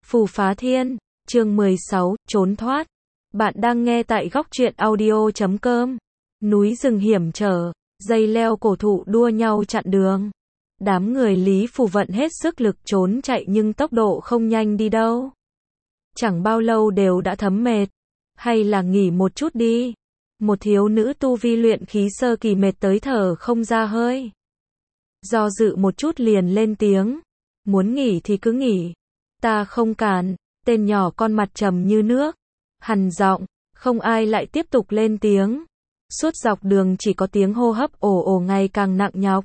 Phù Phá Thiên, chương 16, trốn thoát. Bạn đang nghe tại góc truyện audio.com. Núi rừng hiểm trở, dây leo cổ thụ đua nhau chặn đường. Đám người Lý Phù vận hết sức lực trốn chạy nhưng tốc độ không nhanh đi đâu. Chẳng bao lâu đều đã thấm mệt. Hay là nghỉ một chút đi. Một thiếu nữ tu vi luyện khí sơ kỳ mệt tới thở không ra hơi. Do dự một chút liền lên tiếng. Muốn nghỉ thì cứ nghỉ. Ta không cản. Tên nhỏ con mặt trầm như nước. Hằn giọng, không ai lại tiếp tục lên tiếng. Suốt dọc đường chỉ có tiếng hô hấp ồ ồ ngày càng nặng nhọc.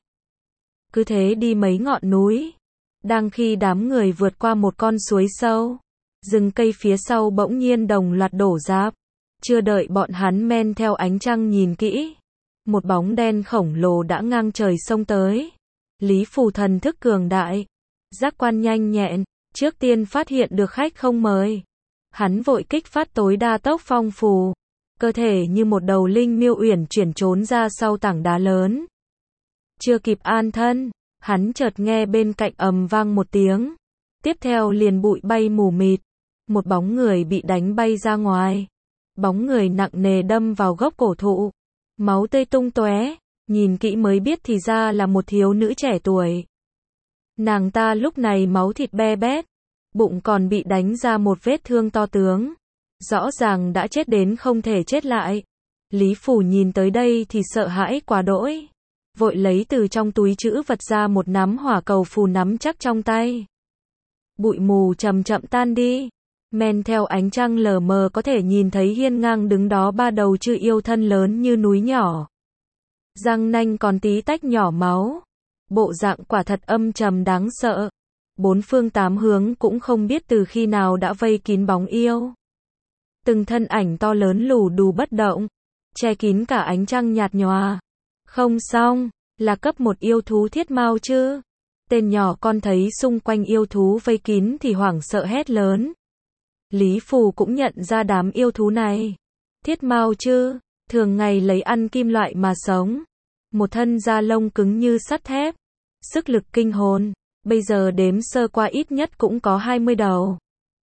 Cứ thế đi mấy ngọn núi. Đang khi đám người vượt qua một con suối sâu, rừng cây phía sau bỗng nhiên đồng loạt đổ rạp. Chưa đợi bọn hắn men theo ánh trăng nhìn kỹ, một bóng đen khổng lồ đã ngang trời xông tới. Lý Phù thần thức cường đại, giác quan nhanh nhẹn, trước tiên phát hiện được khách không mời. Hắn vội kích phát tối đa tốc phong phù, cơ thể như một đầu linh miêu uyển chuyển trốn ra sau tảng đá lớn. Chưa kịp an thân, hắn chợt nghe bên cạnh ầm vang một tiếng, tiếp theo liền bụi bay mù mịt, một bóng người bị đánh bay ra ngoài. Bóng người nặng nề đâm vào gốc cổ thụ, máu tươi tung tóe, nhìn kỹ mới biết thì ra là một thiếu nữ trẻ tuổi. Nàng ta lúc này máu thịt be bét, bụng còn bị đánh ra một vết thương to tướng, rõ ràng đã chết đến không thể chết lại. Lý Phù nhìn tới đây thì sợ hãi quá đỗi, vội lấy từ trong túi trữ vật ra một nắm hỏa cầu phù nắm chắc trong tay. Bụi mù chậm chậm tan đi, men theo ánh trăng lờ mờ có thể nhìn thấy hiên ngang đứng đó ba đầu chư yêu thân lớn như núi nhỏ. Răng nanh còn tí tách nhỏ máu, bộ dạng quả thật âm trầm đáng sợ. Bốn phương tám hướng cũng không biết từ khi nào đã vây kín bóng yêu. Từng thân ảnh to lớn lù đù bất động, che kín cả ánh trăng nhạt nhòa. Không xong, là cấp một yêu thú thiết mao chứ? Tên nhỏ con thấy xung quanh yêu thú vây kín thì hoảng sợ hét lớn. Lý Phù cũng nhận ra đám yêu thú này. Thiết mao chứ, thường ngày lấy ăn kim loại mà sống. Một thân da lông cứng như sắt thép, sức lực kinh hồn. Bây giờ đếm sơ qua ít nhất cũng có 20 đầu.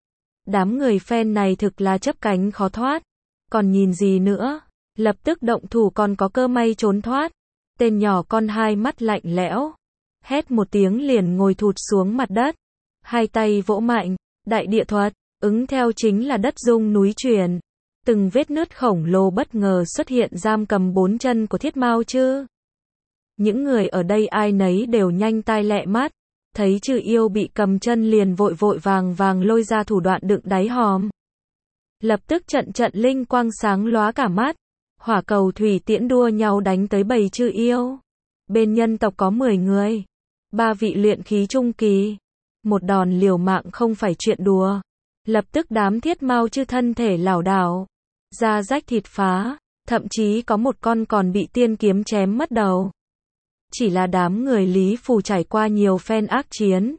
Đám người phen này thực là chấp cánh khó thoát. Còn nhìn gì nữa, lập tức động thủ còn có cơ may trốn thoát. Tên nhỏ con hai mắt lạnh lẽo, hét một tiếng liền ngồi thụt xuống mặt đất. Hai tay vỗ mạnh, đại địa thuật, ứng theo chính là đất rung núi chuyển. Từng vết nứt khổng lồ bất ngờ xuất hiện giam cầm bốn chân của thiết mao chứ. Những người ở đây ai nấy đều nhanh tai lẹ mắt. Thấy chư yêu bị cầm chân liền vội vội vàng lôi ra thủ đoạn đựng đáy hòm. Lập tức trận trận linh quang sáng lóa cả mắt. Hỏa cầu thủy tiễn đua nhau đánh tới bầy chư yêu. Bên nhân tộc có 10 người. 3 vị luyện khí trung kỳ. Một đòn liều mạng không phải chuyện đùa. Lập tức đám thiết mao chư thân thể lảo đảo, da rách thịt phá, thậm chí có một con còn bị tiên kiếm chém mất đầu. Chỉ là đám người Lý Phù trải qua nhiều phen ác chiến,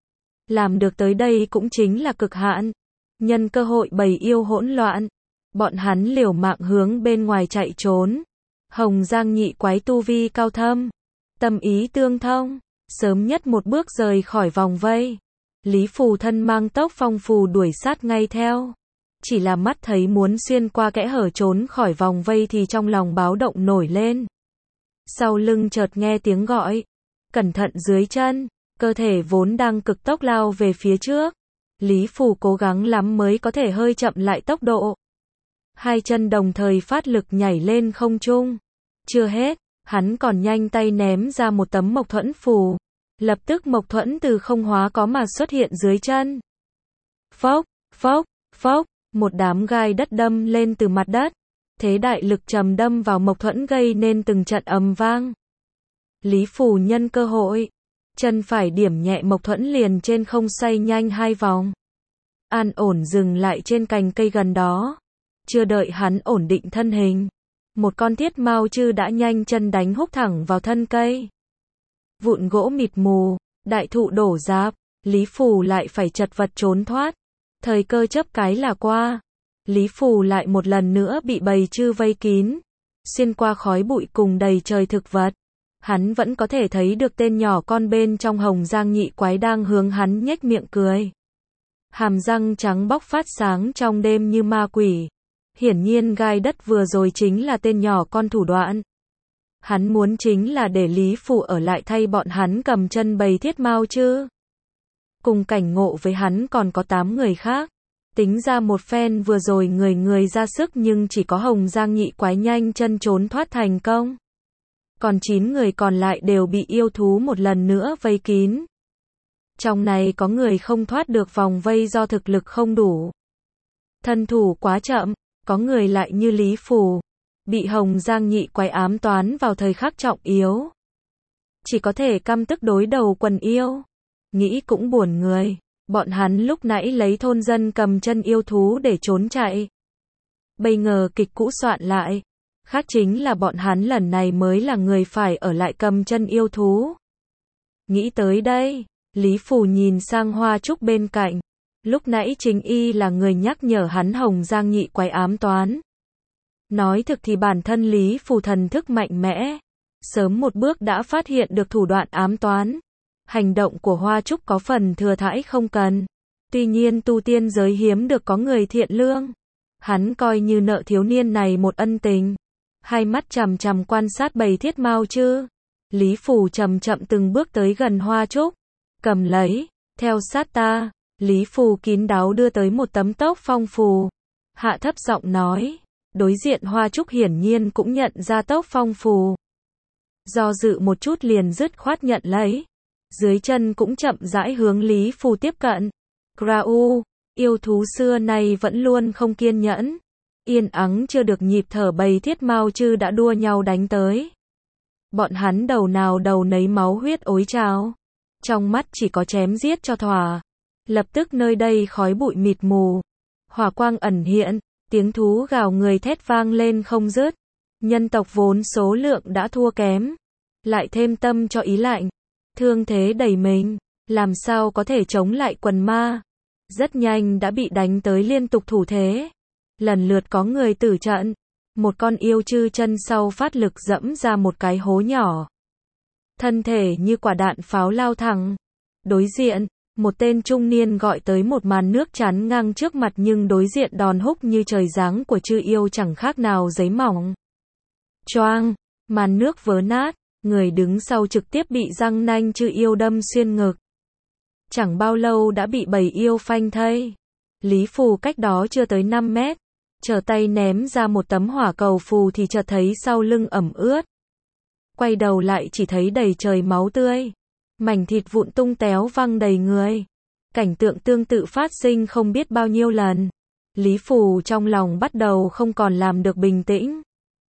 làm được tới đây cũng chính là cực hạn. Nhân cơ hội bầy yêu hỗn loạn, bọn hắn liều mạng hướng bên ngoài chạy trốn. Hồng Giang nhị quái tu vi cao thâm, tâm ý tương thông, sớm nhất một bước rời khỏi vòng vây. Lý Phù thân mang tốc phong phù đuổi sát ngay theo. Chỉ là mắt thấy muốn xuyên qua kẽ hở trốn khỏi vòng vây thì trong lòng báo động nổi lên. Sau lưng chợt nghe tiếng gọi. Cẩn thận dưới chân, cơ thể vốn đang cực tốc lao về phía trước. Lý Phù cố gắng lắm mới có thể hơi chậm lại tốc độ. Hai chân đồng thời phát lực nhảy lên không trung. Chưa hết, hắn còn nhanh tay ném ra một tấm mộc thuẫn phù. Lập tức mộc thuẫn từ không hóa có mà xuất hiện dưới chân. Phốc, phốc, phốc, một đám gai đất đâm lên từ mặt đất. Thế đại lực trầm đâm vào mộc thuẫn gây nên từng trận ầm vang. Lý Phù nhân cơ hội, chân phải điểm nhẹ mộc thuẫn liền trên không xoay nhanh 2 vòng. An ổn dừng lại trên cành cây gần đó. Chưa đợi hắn ổn định thân hình, một con thiết mao chư đã nhanh chân đánh húc thẳng vào thân cây. Vụn gỗ mịt mù, đại thụ đổ rạp, Lý Phù lại phải chật vật trốn thoát. Thời cơ chớp cái là qua. Lý Phù lại một lần nữa bị bầy chư vây kín. Xuyên qua khói bụi cùng đầy trời thực vật. Hắn vẫn có thể thấy được tên nhỏ con bên trong Hồng Giang nhị quái đang hướng hắn nhếch miệng cười. hàm răng trắng bóc phát sáng trong đêm như ma quỷ. Hiển nhiên gai đất vừa rồi chính là tên nhỏ con thủ đoạn. Hắn muốn chính là để Lý Phủ ở lại thay bọn hắn cầm chân bầy thiết mao chứ. Cùng cảnh ngộ với hắn còn có 8 người khác. Tính ra một phen vừa rồi người người ra sức nhưng chỉ có Hồng Giang nhị quái nhanh chân trốn thoát thành công. Còn 9 người còn lại đều bị yêu thú một lần nữa vây kín. Trong này có người không thoát được vòng vây do thực lực không đủ. Thân thủ quá chậm, có người lại như Lý Phủ, bị Hồng Giang nhị quái ám toán vào thời khắc trọng yếu. Chỉ có thể căm tức đối đầu quần yêu. Nghĩ cũng buồn người, bọn hắn lúc nãy lấy thôn dân cầm chân yêu thú để trốn chạy. Bây ngờ kịch cũ soạn lại, khác chính là bọn hắn lần này mới là người phải ở lại cầm chân yêu thú. Nghĩ tới đây, Lý Phủ nhìn sang Hoa Trúc bên cạnh. Lúc nãy chính y là người nhắc nhở hắn Hồng Giang nhị quái ám toán. Nói thực thì bản thân Lý Phủ thần thức mạnh mẽ, sớm một bước đã phát hiện được thủ đoạn ám toán. Hành động của Hoa Trúc có phần thừa thãi không cần. Tuy nhiên tu tiên giới hiếm được có người thiện lương. Hắn coi như nợ thiếu niên này một ân tình. Hai mắt chằm chằm quan sát bầy thiết mao chứ. Lý Phủ chậm chậm từng bước tới gần Hoa Trúc. Cầm lấy, theo sát ta. Lý Phủ kín đáo đưa tới một tấm tốc phong phù. Hạ thấp giọng nói. Đối diện Hoa Trúc hiển nhiên cũng nhận ra tốc phong phù. Do dự một chút liền dứt khoát nhận lấy. Dưới chân cũng chậm rãi hướng Lý Phủ tiếp cận. Grau, yêu thú xưa nay vẫn luôn không kiên nhẫn. Yên ắng chưa được nhịp thở bầy thiết mao chư đã đua nhau đánh tới. Bọn hắn đầu nào đầu nấy máu huyết ối trào. Trong mắt chỉ có chém giết cho thỏa. Lập tức nơi đây khói bụi mịt mù. Hỏa quang ẩn hiện, tiếng thú gào người thét vang lên không dứt. Nhân tộc vốn số lượng đã thua kém. Lại thêm tâm cho ý lạnh. Thương thế đầy mình, làm sao có thể chống lại quần ma. Rất nhanh đã bị đánh tới liên tục thủ thế. Lần lượt có người tử trận. Một con yêu chư chân sau phát lực dẫm ra một cái hố nhỏ. Thân thể như quả đạn pháo lao thẳng. Đối diện, một tên trung niên gọi tới một màn nước chắn ngang trước mặt nhưng đối diện đòn húc như trời giáng của chư yêu chẳng khác nào giấy mỏng. Choang, màn nước vỡ nát. Người đứng sau trực tiếp bị răng nanh chư yêu đâm xuyên ngực. Chẳng bao lâu đã bị bầy yêu phanh thây. Lý Phủ cách đó chưa tới 5 mét. Trở tay ném ra một tấm hỏa cầu phù thì chợt thấy sau lưng ẩm ướt. Quay đầu lại chỉ thấy đầy trời máu tươi. Mảnh thịt vụn tung téo văng đầy người. Cảnh tượng tương tự phát sinh không biết bao nhiêu lần. Lý Phủ trong lòng bắt đầu không còn làm được bình tĩnh.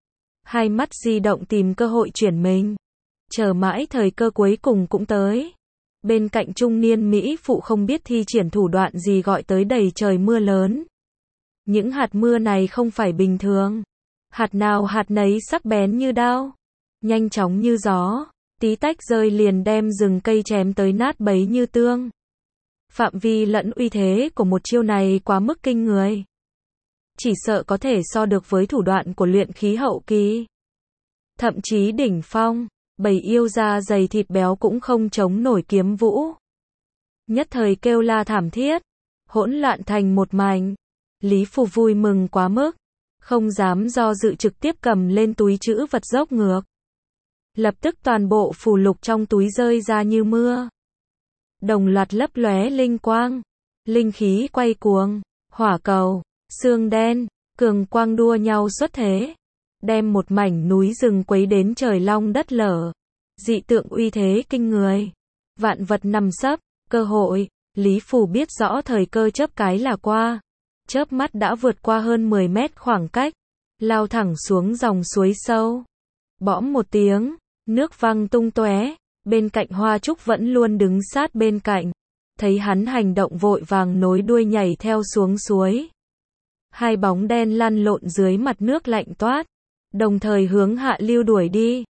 Hai mắt di động tìm cơ hội chuyển mình. Chờ mãi thời cơ cuối cùng cũng tới. Bên cạnh trung niên Mỹ phụ không biết thi triển thủ đoạn gì gọi tới đầy trời mưa lớn. Những hạt mưa này không phải bình thường. Hạt nào hạt nấy sắc bén như đao. Nhanh chóng như gió. Tí tách rơi liền đem rừng cây chém tới nát bấy như tương. Phạm vi lẫn uy thế của một chiêu này quá mức kinh người. Chỉ sợ có thể so được với thủ đoạn của luyện khí hậu kỳ. Thậm chí đỉnh phong, bầy yêu da dày thịt béo cũng không chống nổi kiếm vũ. Nhất thời kêu la thảm thiết, hỗn loạn thành một mảnh. Lý Phủ vui mừng quá mức, không dám do dự trực tiếp cầm lên túi trữ vật dốc ngược. Lập tức toàn bộ phù lục trong túi rơi ra như mưa. Đồng loạt lấp lóe linh quang, linh khí quay cuồng, hỏa cầu, xương đen, cường quang đua nhau xuất thế. Đem một mảnh núi rừng quấy đến trời long đất lở. Dị tượng uy thế kinh người. Vạn vật nằm sấp, cơ hội. Lý Phủ biết rõ thời cơ chớp cái là qua. Chớp mắt đã vượt qua hơn 10 mét khoảng cách. Lao thẳng xuống dòng suối sâu. Bõm một tiếng, nước văng tung tóe. Bên cạnh Hoa Trúc vẫn luôn đứng sát bên cạnh. Thấy hắn hành động vội vàng nối đuôi nhảy theo xuống suối. Hai bóng đen lăn lộn dưới mặt nước lạnh toát. Đồng thời hướng hạ lưu đuổi đi.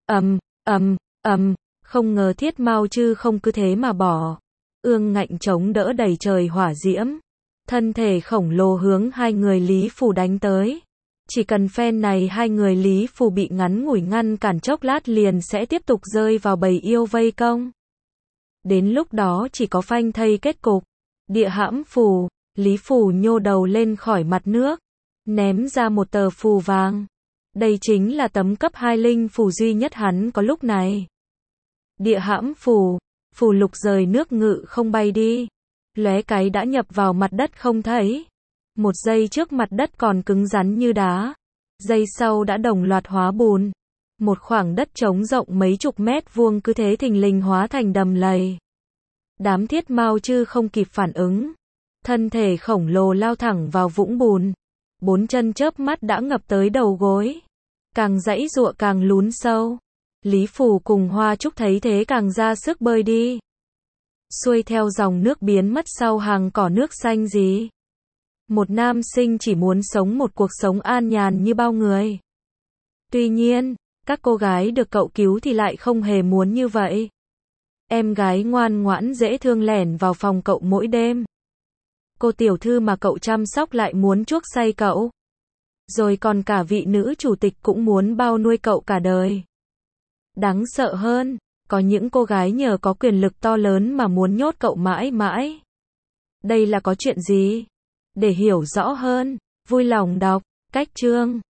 Không ngờ thiết mau chư không cứ thế mà bỏ. Ương ngạnh chống đỡ đầy trời hỏa diễm. Thân thể khổng lồ hướng hai người Lý Phủ đánh tới. Chỉ cần phen này hai người Lý Phủ bị ngắn ngủi ngăn cản chốc lát liền sẽ tiếp tục rơi vào bầy yêu vây công. Đến lúc đó chỉ có phanh thây kết cục. Địa hãm phù, Lý Phù nhô đầu lên khỏi mặt nước, ném ra một tờ phù vàng. Đây chính là tấm cấp 2 linh phù duy nhất hắn có lúc này. Địa hãm phù, phù lục rời nước ngự không bay đi. Lóe cái đã nhập vào mặt đất không thấy. Một giây trước mặt đất còn cứng rắn như đá. Giây sau đã đồng loạt hóa bùn. Một khoảng đất trống rộng mấy chục mét vuông cứ thế thình lình hóa thành đầm lầy. Đám thiết mao chư không kịp phản ứng. Thân thể khổng lồ lao thẳng vào vũng bùn. Bốn chân chớp mắt đã ngập tới đầu gối. Càng giãy giụa càng lún sâu. Lý Phù cùng Hoa Trúc thấy thế càng ra sức bơi đi. Xuôi theo dòng nước biến mất sau hàng cỏ nước xanh gì. Một nam sinh chỉ muốn sống một cuộc sống an nhàn như bao người. Tuy nhiên, các cô gái được cậu cứu thì lại không hề muốn như vậy. Em gái ngoan ngoãn dễ thương lẻn vào phòng cậu mỗi đêm. Cô tiểu thư mà cậu chăm sóc lại muốn chuốc say cậu. Rồi còn cả vị nữ chủ tịch cũng muốn bao nuôi cậu cả đời. Đáng sợ hơn, có những cô gái nhờ có quyền lực to lớn mà muốn nhốt cậu mãi mãi. Đây là có chuyện gì? Để hiểu rõ hơn, vui lòng đọc cách chương